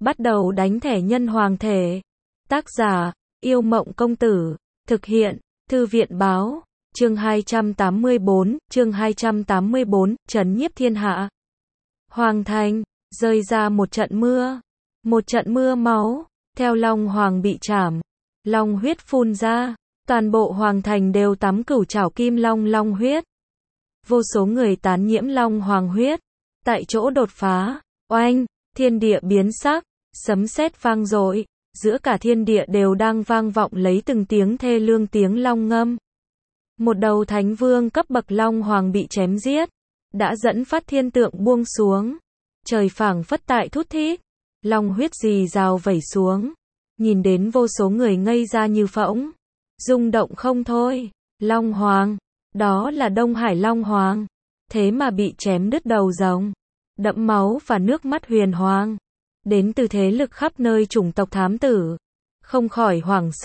Bắt đầu đánh thẻ nhân hoàng thể. Tác giả, Yêu Mộng Công Tử. Thực hiện, Thư viện Báo. Chương 284, trấn nhiếp thiên hạ. Hoàng thành, rơi ra một trận mưa. Một trận mưa máu, theo Long Hoàng bị trảm. Long huyết phun ra, toàn bộ hoàng thành đều tắm cửu trảo kim long huyết. Vô số người tán nhiễm Long Hoàng huyết. Tại chỗ đột phá, oanh, thiên địa biến sắc, sấm sét vang dội, giữa cả thiên địa đều đang vang vọng lấy từng tiếng thê lương tiếng long ngâm. Một đầu thánh vương cấp bậc Long Hoàng bị chém giết, đã dẫn phát thiên tượng buông xuống. Trời phảng phất tại thút thít, long huyết rì rào vẩy xuống, nhìn đến vô số người ngây ra như phỗng, rung động không thôi. Long Hoàng, đó là Đông Hải Long Hoàng, thế mà bị chém đứt đầu rồng, đẫm máu và nước mắt huyền hoàng. Đến từ thế lực khắp nơi chủng tộc thám tử, không khỏi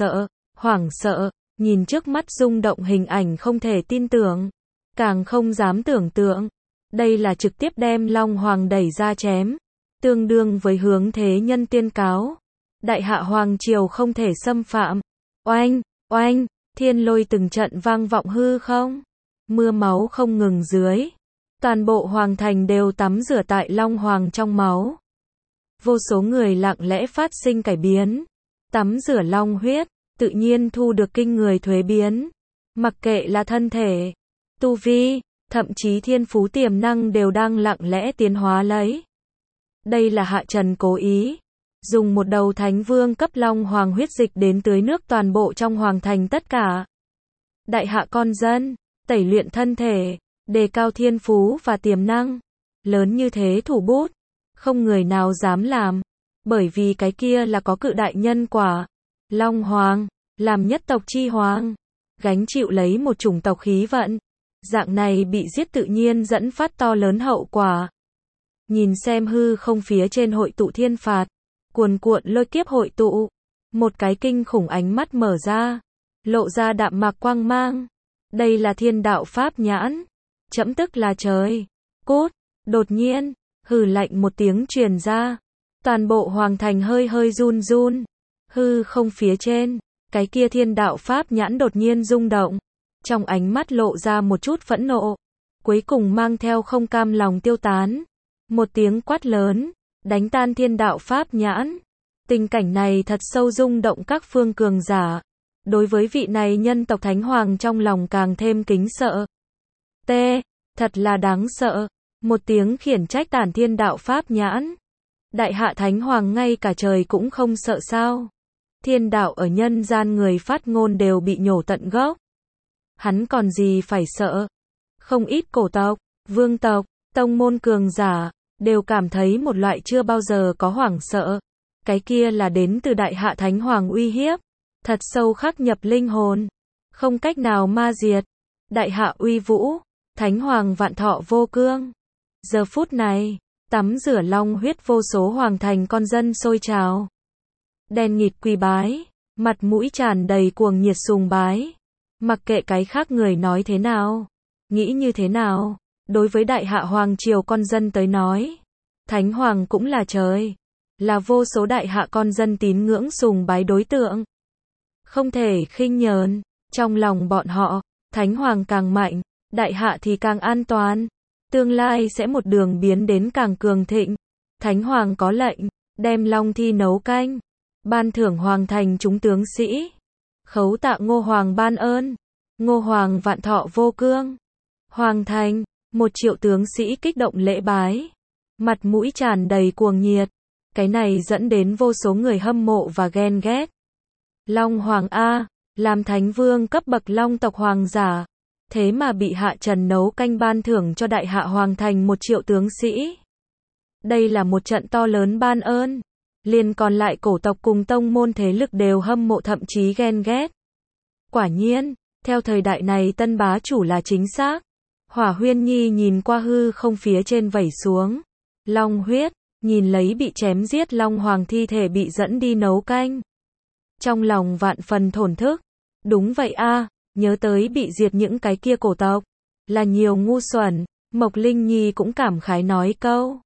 hoảng sợ, nhìn trước mắt rung động hình ảnh không thể tin tưởng, càng không dám tưởng tượng. Đây là trực tiếp đem Long Hoàng đẩy ra chém, tương đương với hướng thế nhân tuyên cáo. Đại hạ hoàng triều không thể xâm phạm. Oanh, oanh, thiên lôi từng trận vang vọng hư không. Mưa máu không ngừng dưới. Toàn bộ hoàng thành đều tắm rửa tại Long Hoàng trong máu. Vô số người lặng lẽ phát sinh cải biến. Tắm rửa long huyết, tự nhiên thu được kinh người thuế biến. Mặc kệ là thân thể, tu vi, thậm chí thiên phú tiềm năng đều đang lặng lẽ tiến hóa lấy. Đây là Hạ Trần cố ý dùng một đầu thánh vương cấp Long Hoàng huyết dịch đến tưới nước toàn bộ trong hoàng thành tất cả. Đại hạ con dân, tẩy luyện thân thể, đề cao thiên phú và tiềm năng. Lớn như thế thủ bút, không người nào dám làm, bởi vì cái kia là có cự đại nhân quả. Long Hoàng, làm nhất tộc chi hoàng, gánh chịu lấy một chủng tộc khí vận. Dạng này bị giết tự nhiên dẫn phát to lớn hậu quả. Nhìn xem hư không phía trên hội tụ thiên phạt, cuồn cuộn lôi kiếp hội tụ. Một cái kinh khủng ánh mắt mở ra, lộ ra đạm mạc quang mang. Đây là thiên đạo pháp nhãn. Trẫm tức là trời. Cút, đột nhiên, hừ lạnh một tiếng truyền ra. Toàn bộ hoàng thành hơi hơi run run. Hư không phía trên, cái kia thiên đạo pháp nhãn đột nhiên rung động. Trong ánh mắt lộ ra một chút phẫn nộ, cuối cùng mang theo không cam lòng tiêu tán. Một tiếng quát lớn, đánh tan thiên đạo pháp nhãn. Tình cảnh này thật sâu rung động các phương cường giả. Đối với vị này nhân tộc thánh hoàng trong lòng càng thêm kính sợ. Thật là đáng sợ. Một tiếng khiển trách tản thiên đạo pháp nhãn. Đại hạ thánh hoàng ngay cả trời cũng không sợ sao? Thiên đạo ở nhân gian người phát ngôn đều bị nhổ tận gốc. Hắn còn gì phải sợ? Không ít cổ tộc, vương tộc, tông môn cường giả, đều cảm thấy một loại chưa bao giờ có hoảng sợ. Cái kia là đến từ đại hạ thánh hoàng uy hiếp. Thật sâu khắc nhập linh hồn. Không cách nào ma diệt. Đại hạ uy vũ, thánh hoàng vạn thọ vô cương. Giờ phút này, tắm rửa long huyết vô số hoàng thành con dân sôi trào. Đen nghịt quỳ bái, mặt mũi tràn đầy cuồng nhiệt sùng bái. Mặc kệ cái khác người nói thế nào, nghĩ như thế nào, đối với đại hạ hoàng triều con dân tới nói, thánh hoàng cũng là trời, là vô số đại hạ con dân tín ngưỡng sùng bái đối tượng. Không thể khinh nhờn, trong lòng bọn họ, thánh hoàng càng mạnh, đại hạ thì càng an toàn, tương lai sẽ một đường biến đến càng cường thịnh. Thánh hoàng có lệnh, đem long thi nấu canh, ban thưởng hoàng thành chúng tướng sĩ. Khấu tạ Ngô Hoàng ban ơn. Ngô Hoàng vạn thọ vô cương. Hoàng thành, 1 triệu tướng sĩ kích động lễ bái. Mặt mũi tràn đầy cuồng nhiệt. Cái này dẫn đến vô số người hâm mộ và ghen ghét. Long Hoàng A, làm thánh vương cấp bậc long tộc hoàng giả. Thế mà bị Hạ Trần nấu canh ban thưởng cho đại hạ hoàng thành 1 triệu tướng sĩ. Đây là một trận to lớn ban ơn. Liền còn lại cổ tộc cùng tông môn thế lực đều hâm mộ thậm chí ghen ghét. Quả nhiên, theo thời đại này tân bá chủ là chính xác. Hỏa Huyên Nhi nhìn qua hư không phía trên vẩy xuống. Long huyết, nhìn lấy bị chém giết Long Hoàng thi thể bị dẫn đi nấu canh. Trong lòng vạn phần thổn thức. Đúng vậy a, nhớ tới bị diệt những cái kia cổ tộc. Là nhiều ngu xuẩn, Mộc Linh Nhi cũng cảm khái nói câu.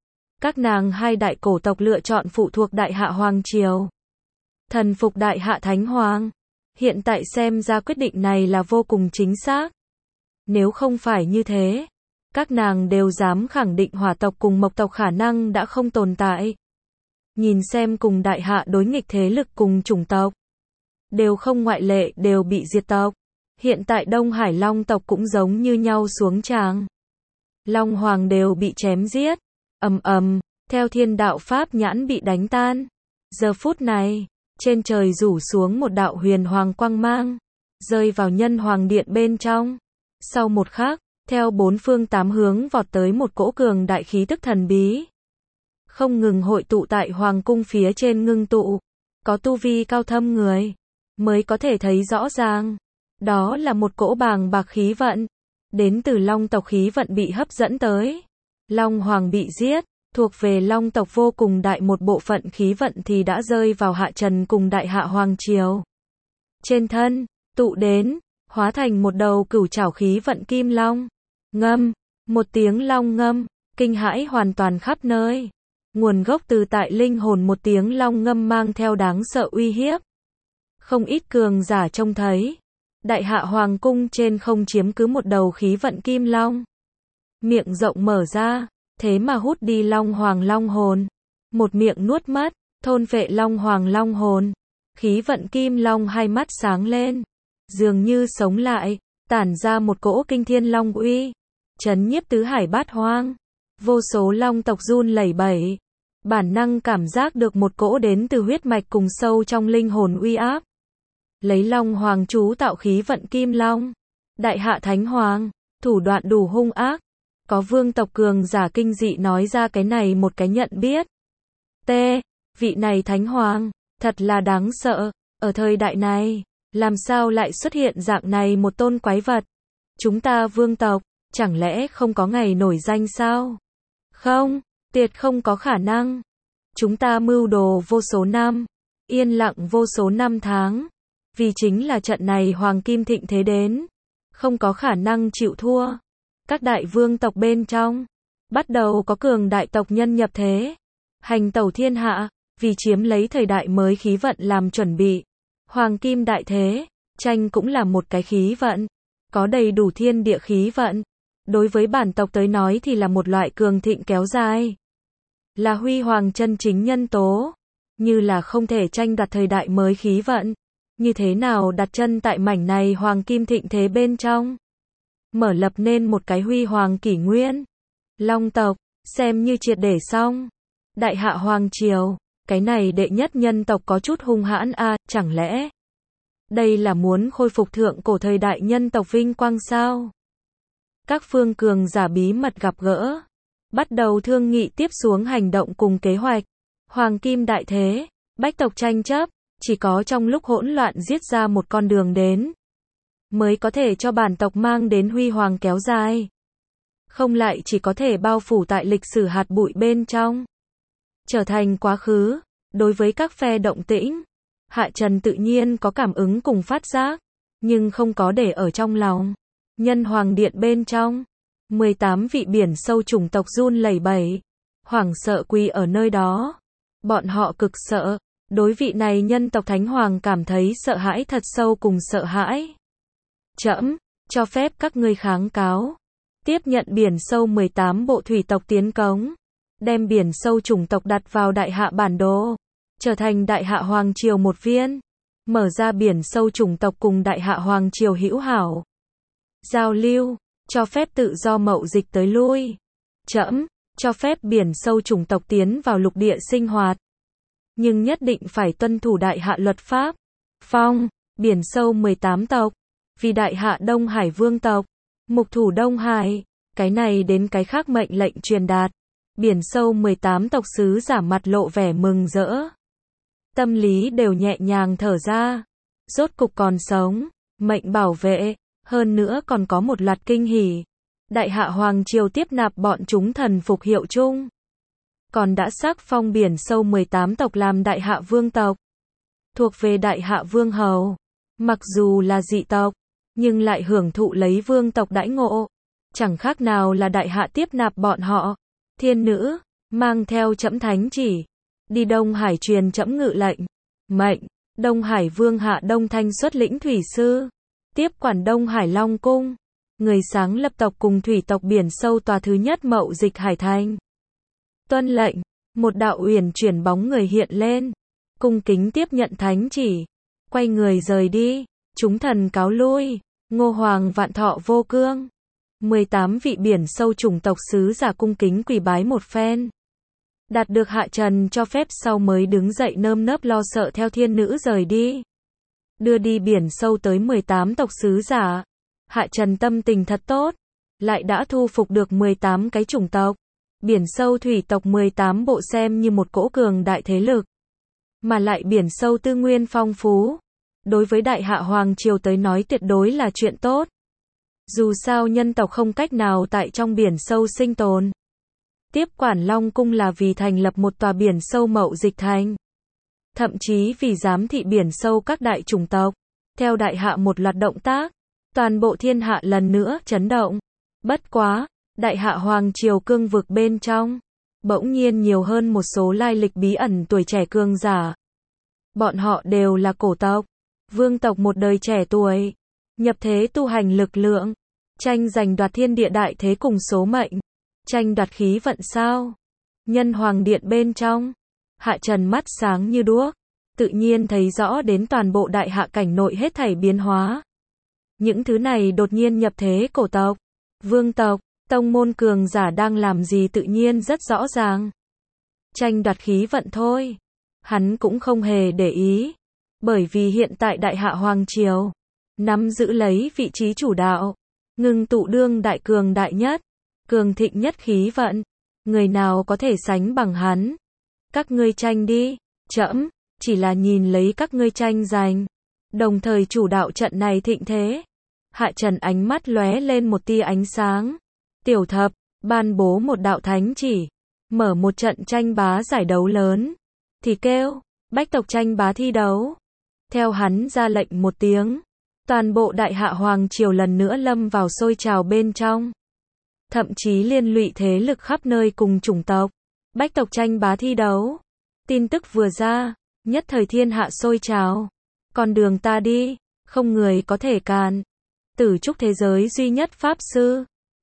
Các nàng hai đại cổ tộc lựa chọn phụ thuộc Đại Hạ Hoàng Triều. Thần phục Đại Hạ Thánh Hoàng. Hiện tại xem ra quyết định này là vô cùng chính xác. Nếu không phải như thế, các nàng đều dám khẳng định hỏa tộc cùng mộc tộc khả năng đã không tồn tại. Nhìn xem cùng Đại Hạ đối nghịch thế lực cùng chủng tộc, đều không ngoại lệ đều bị diệt tộc. Hiện tại Đông Hải Long tộc cũng giống như nhau xuống tràng. Long Hoàng đều bị chém giết. Ầm ầm, theo thiên đạo pháp nhãn bị đánh tan. Giờ phút này, trên trời rủ xuống một đạo huyền hoàng quang mang, rơi vào nhân hoàng điện bên trong. Sau một khắc, theo bốn phương tám hướng vọt tới một cỗ cường đại khí tức thần bí. Không ngừng hội tụ tại hoàng cung phía trên ngưng tụ. Có tu vi cao thâm người, mới có thể thấy rõ ràng. Đó là một cỗ bàng bạc khí vận. Đến từ Long tộc khí vận bị hấp dẫn tới. Long Hoàng bị giết, thuộc về Long tộc vô cùng đại một bộ phận khí vận thì đã rơi vào Hạ Trần cùng Đại Hạ Hoàng Triều. Trên thân, tụ đến, hóa thành một đầu cửu trảo khí vận kim long. Ngâm, một tiếng long ngâm, kinh hãi hoàn toàn khắp nơi. Nguồn gốc từ tại linh hồn một tiếng long ngâm mang theo đáng sợ uy hiếp. Không ít cường giả trông thấy. Đại Hạ Hoàng cung trên không chiếm cứ một đầu khí vận kim long. Miệng rộng mở ra, thế mà hút đi Long Hoàng long hồn. Một miệng nuốt mất, thôn phệ Long Hoàng long hồn. Khí vận kim long hai mắt sáng lên, dường như sống lại, tản ra một cỗ kinh thiên long uy, chấn nhiếp tứ hải bát hoang. Vô số long tộc run lẩy bẩy, bản năng cảm giác được một cỗ đến từ huyết mạch cùng sâu trong linh hồn uy áp. Lấy Long Hoàng chú tạo khí vận kim long. Đại Hạ Thánh Hoàng, thủ đoạn đủ hung ác. Có vương tộc cường giả kinh dị nói ra cái này một cái nhận biết. Vị này Thánh Hoàng, thật là đáng sợ. Ở thời đại này, làm sao lại xuất hiện dạng này một tôn quái vật? Chúng ta vương tộc, chẳng lẽ không có ngày nổi danh sao? Không, tuyệt không có khả năng. Chúng ta mưu đồ vô số năm, yên lặng vô số năm tháng. Vì chính là trận này Hoàng Kim thịnh thế đến, không có khả năng chịu thua. Các đại vương tộc bên trong, bắt đầu có cường đại tộc nhân nhập thế, hành tẩu thiên hạ, vì chiếm lấy thời đại mới khí vận làm chuẩn bị. Hoàng Kim đại thế, tranh cũng là một cái khí vận, có đầy đủ thiên địa khí vận. Đối với bản tộc tới nói thì là một loại cường thịnh kéo dài. Là huy hoàng chân chính nhân tố, như là không thể tranh đoạt thời đại mới khí vận. Như thế nào đặt chân tại mảnh này Hoàng Kim thịnh thế bên trong? Mở lập nên một cái huy hoàng kỷ nguyên. Long tộc, xem như triệt để xong. Đại Hạ Hoàng Triều, cái này đệ nhất nhân tộc có chút hung hãn a, chẳng lẽ đây là muốn khôi phục thượng cổ thời đại nhân tộc vinh quang sao? Các phương cường giả bí mật gặp gỡ, bắt đầu thương nghị tiếp xuống hành động cùng kế hoạch. Hoàng Kim đại thế, bách tộc tranh chấp, chỉ có trong lúc hỗn loạn giết ra một con đường đến, mới có thể cho bản tộc mang đến huy hoàng kéo dài. Không lại chỉ có thể bao phủ tại lịch sử hạt bụi bên trong, trở thành quá khứ. Đối với các phe động tĩnh, Hạ Trần tự nhiên có cảm ứng cùng phát giác, nhưng không có để ở trong lòng. Nhân Hoàng điện bên trong, 18 vị biển sâu chủng tộc run lẩy bẩy, hoảng sợ quỳ ở nơi đó. Bọn họ cực sợ, đối vị này nhân tộc Thánh Hoàng cảm thấy sợ hãi thật sâu cùng sợ hãi. Trẫm cho phép các ngươi kháng cáo, tiếp nhận biển sâu 18 bộ thủy tộc tiến cống, đem biển sâu chủng tộc đặt vào Đại Hạ bản đồ, trở thành Đại Hạ Hoàng Triều một viên, mở ra biển sâu chủng tộc cùng Đại Hạ Hoàng Triều hữu hảo giao lưu, cho phép tự do mậu dịch tới lui. Trẫm cho phép biển sâu chủng tộc tiến vào lục địa sinh hoạt, nhưng nhất định phải tuân thủ Đại Hạ luật pháp. Phong biển sâu 18 tộc, vì Đại Hạ Đông Hải vương tộc, mục thủ Đông Hải, cái này đến cái khác mệnh lệnh truyền đạt. Biển sâu 18 tộc sứ giả mặt lộ vẻ mừng rỡ, tâm lý đều nhẹ nhàng thở ra, rốt cục còn sống, mệnh bảo vệ, hơn nữa còn có một loạt kinh hỉ. Đại Hạ Hoàng Triều tiếp nạp bọn chúng thần phục hiệu chung, còn đã sắc phong biển sâu 18 tộc làm Đại Hạ vương tộc, thuộc về Đại Hạ vương hầu. Mặc dù là dị tộc, nhưng lại hưởng thụ lấy vương tộc đãi ngộ, chẳng khác nào là Đại Hạ tiếp nạp bọn họ. Thiên nữ, mang theo trẫm thánh chỉ, đi Đông Hải truyền trẫm ngự lệnh. Mệnh, Đông Hải Vương Hạ Đông Thanh xuất lĩnh thủy sư, tiếp quản Đông Hải Long Cung, người sáng lập tộc cùng thủy tộc biển sâu tòa thứ nhất Mậu Dịch Hải Thành. Tuân lệnh, một đạo uyển chuyển bóng người hiện lên, cung kính tiếp nhận thánh chỉ, quay người rời đi, chúng thần cáo lui, Ngô Hoàng vạn thọ vô cương. 18 vị biển sâu chủng tộc sứ giả cung kính quỳ bái một phen. Đạt được Hạ Trần cho phép sau mới đứng dậy nơm nớp lo sợ theo thiên nữ rời đi. Đưa đi biển sâu tới 18 tộc sứ giả. Hạ Trần tâm tình thật tốt, lại đã thu phục được 18 cái chủng tộc. Biển sâu thủy tộc 18 bộ xem như một cỗ cường đại thế lực. Mà lại biển sâu tư nguyên phong phú. Đối với Đại Hạ Hoàng Triều tới nói tuyệt đối là chuyện tốt. Dù sao nhân tộc không cách nào tại trong biển sâu sinh tồn. Tiếp quản Long Cung là vì thành lập một tòa biển sâu Mậu Dịch Thành. Thậm chí vì giám thị biển sâu các đại chủng tộc. Theo Đại Hạ một loạt động tác, toàn bộ thiên hạ lần nữa chấn động. Bất quá, Đại Hạ Hoàng Triều cương vực bên trong, bỗng nhiên nhiều hơn một số lai lịch bí ẩn tuổi trẻ cường giả. Bọn họ đều là cổ tộc, vương tộc một đời trẻ tuổi, nhập thế tu hành lực lượng, tranh giành đoạt thiên địa đại thế cùng số mệnh, tranh đoạt khí vận sao. Nhân Hoàng Điện bên trong, Hạ Trần mắt sáng như đuốc, tự nhiên thấy rõ đến toàn bộ Đại Hạ cảnh nội hết thảy biến hóa. Những thứ này đột nhiên nhập thế cổ tộc, vương tộc, tông môn cường giả đang làm gì tự nhiên rất rõ ràng. Tranh đoạt khí vận thôi. Hắn cũng không hề để ý. Bởi vì hiện tại Đại Hạ Hoàng Triều nắm giữ lấy vị trí chủ đạo, ngưng tụ đương đại cường đại nhất, cường thịnh nhất khí vận. Người nào có thể sánh bằng hắn? Các ngươi tranh đi, trẫm chỉ là nhìn lấy các ngươi tranh giành, đồng thời chủ đạo trận này thịnh thế. Hạ Trần ánh mắt lóe lên một tia ánh sáng. Tiểu thập, ban bố một đạo thánh chỉ, mở một trận tranh bá giải đấu lớn, thì kêu, bách tộc tranh bá thi đấu. Theo hắn ra lệnh một tiếng, toàn bộ Đại Hạ Hoàng Triều lần nữa lâm vào sôi trào bên trong. Thậm chí liên lụy thế lực khắp nơi cùng chủng tộc, bách tộc tranh bá thi đấu. Tin tức vừa ra, nhất thời thiên hạ sôi trào. Con đường ta đi, không người có thể cản. Tử trúc thế giới duy nhất pháp sư,